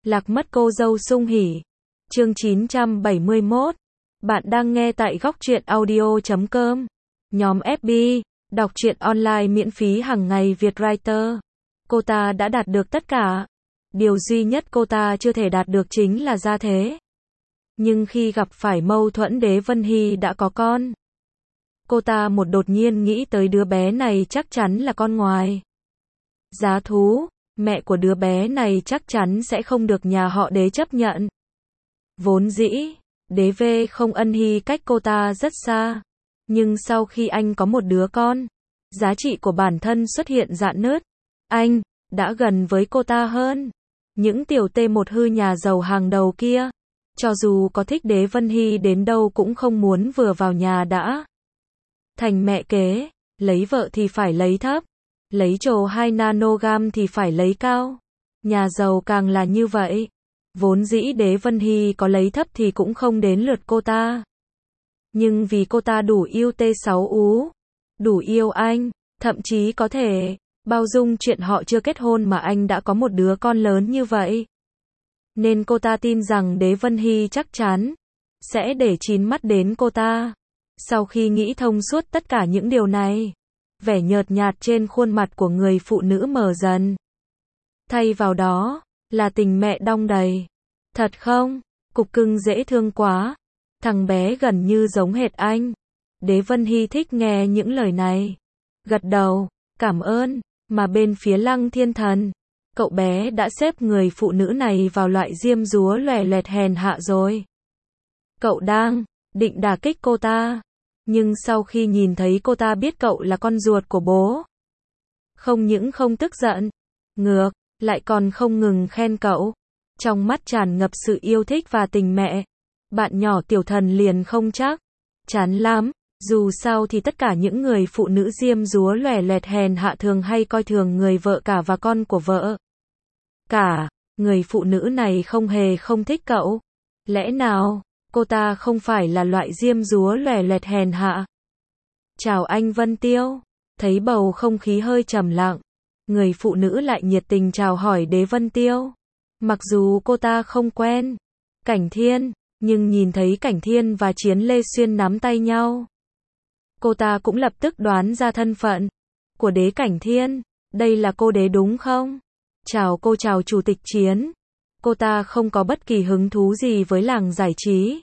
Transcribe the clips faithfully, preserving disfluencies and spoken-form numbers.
Lạc mất cô dâu Sung Hỉ. Chương chín trăm bảy mươi mốt. Bạn đang nghe tại góc truyện audio chấm com. Nhóm ép bê, đọc truyện online miễn phí hàng ngày Việt Writer. Cô ta đã đạt được tất cả. Điều duy nhất cô ta chưa thể đạt được chính là gia thế. Nhưng khi gặp phải mâu thuẫn Đế Vân Hy đã có con. Cô ta một đột nhiên nghĩ tới đứa bé này chắc chắn là con ngoài. Giá thú, mẹ của đứa bé này chắc chắn sẽ không được nhà họ Đế chấp nhận. Vốn dĩ, Đế V không ân hy cách cô ta rất xa. Nhưng sau khi anh có một đứa con, giá trị của bản thân xuất hiện rạn nứt. Anh đã gần với cô ta hơn. Những tiểu T một hư nhà giàu hàng đầu kia, cho dù có thích Đế Vân Hy đến đâu cũng không muốn vừa vào nhà đã thành mẹ kế, lấy vợ thì phải lấy thấp, lấy trồ hai nanogam thì phải lấy cao. Nhà giàu càng là như vậy. Vốn dĩ Đế Vân Hy có lấy thấp thì cũng không đến lượt cô ta. Nhưng vì cô ta đủ yêu T sáu ú, đủ yêu anh, thậm chí có thể bao dung chuyện họ chưa kết hôn mà anh đã có một đứa con lớn như vậy. Nên cô ta tin rằng Đế Vân Hy chắc chắn sẽ để chín mắt đến cô ta. Sau khi nghĩ thông suốt tất cả những điều này, vẻ nhợt nhạt trên khuôn mặt của người phụ nữ mờ dần. Thay vào đó là tình mẹ đong đầy. Thật không? Cục cưng dễ thương quá. Thằng bé gần như giống hệt anh. Đế Vân Hy thích nghe những lời này. Gật đầu, cảm ơn. Mà bên phía Lăng Thiên Thần, cậu bé đã xếp người phụ nữ này vào loại diêm dúa loè loẹt hèn hạ rồi. Cậu đang định đả kích cô ta. Nhưng sau khi nhìn thấy cô ta biết cậu là con ruột của bố, không những không tức giận, ngược lại còn không ngừng khen cậu. Trong mắt tràn ngập sự yêu thích và tình mẹ. Bạn nhỏ tiểu thần liền không chắc chắn lắm. Dù sao thì tất cả những người phụ nữ diêm dúa loè loẹt hèn hạ thường hay coi thường người vợ cả và con của vợ cả. Người phụ nữ này không hề không thích cậu. Lẽ nào cô ta không phải là loại diêm dúa loè loẹt hèn hạ? Chào anh Vân Tiêu. Thấy bầu không khí hơi trầm lặng, người phụ nữ lại nhiệt tình chào hỏi Đế Vân Tiêu. Mặc dù cô ta không quen Cảnh Thiên, nhưng nhìn thấy Cảnh Thiên và Chiến Lê Xuyên nắm tay nhau, cô ta cũng lập tức đoán ra thân phận của Đế Cảnh Thiên. Đây là cô Đế đúng không? Chào cô, chào Chủ tịch Chiến. Cô ta không có bất kỳ hứng thú gì với làng giải trí.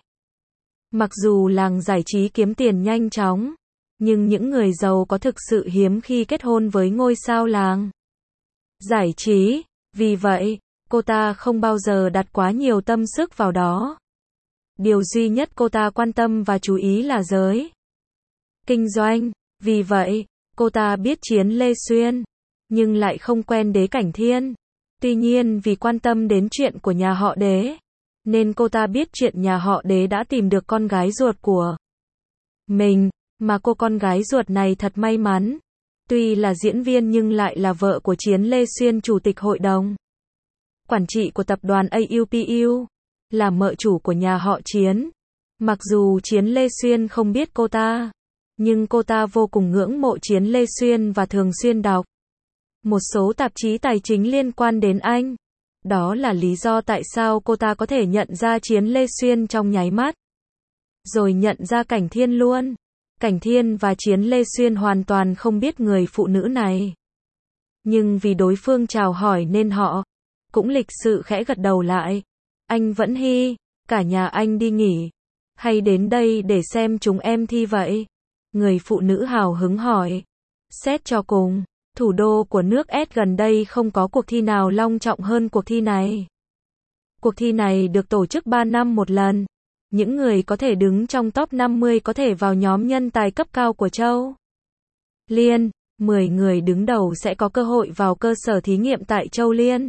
Mặc dù làng giải trí kiếm tiền nhanh chóng, nhưng những người giàu có thực sự hiếm khi kết hôn với ngôi sao làng giải trí. Vì vậy, cô ta không bao giờ đặt quá nhiều tâm sức vào đó. Điều duy nhất cô ta quan tâm và chú ý là giới kinh doanh. Vì vậy, cô ta biết Chiến Lê Xuyên, nhưng lại không quen Đế Cảnh Thiên. Tuy nhiên vì quan tâm đến chuyện của nhà họ Đế, nên cô ta biết chuyện nhà họ Đế đã tìm được con gái ruột của mình, mà cô con gái ruột này thật may mắn. Tuy là diễn viên nhưng lại là vợ của Chiến Lê Xuyên, chủ tịch hội đồng quản trị của tập đoàn a u pê u, là mợ chủ của nhà họ Chiến. Mặc dù Chiến Lê Xuyên không biết cô ta, nhưng cô ta vô cùng ngưỡng mộ Chiến Lê Xuyên và thường xuyên đọc một số tạp chí tài chính liên quan đến anh. Đó là lý do tại sao cô ta có thể nhận ra Chiến Lê Xuyên trong nháy mắt, rồi nhận ra Cảnh Thiên luôn. Cảnh Thiên và Chiến Lê Xuyên hoàn toàn không biết người phụ nữ này. Nhưng vì đối phương chào hỏi nên họ cũng lịch sự khẽ gật đầu lại. Anh Vẫn Hy, cả nhà anh đi nghỉ, hay đến đây để xem chúng em thi vậy? Người phụ nữ hào hứng hỏi. Xét cho cùng, thủ đô của nước S gần đây không có cuộc thi nào long trọng hơn cuộc thi này. Cuộc thi này được tổ chức ba năm một lần. Những người có thể đứng trong top năm mươi có thể vào nhóm nhân tài cấp cao của Châu Liên. mười người đứng đầu sẽ có cơ hội vào cơ sở thí nghiệm tại Châu Liên,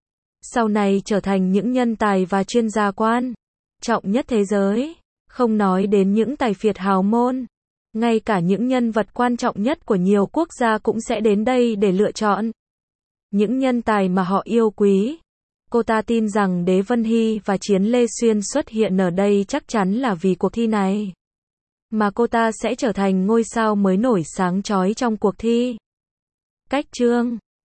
sau này trở thành những nhân tài và chuyên gia quan trọng nhất thế giới. Không nói đến những tài phiệt hào môn, ngay cả những nhân vật quan trọng nhất của nhiều quốc gia cũng sẽ đến đây để lựa chọn những nhân tài mà họ yêu quý. Cô ta tin rằng Đế Vân Hy và Chiến Lê Xuyên xuất hiện ở đây chắc chắn là vì cuộc thi này, mà cô ta sẽ trở thành ngôi sao mới nổi sáng chói trong cuộc thi. Cách chương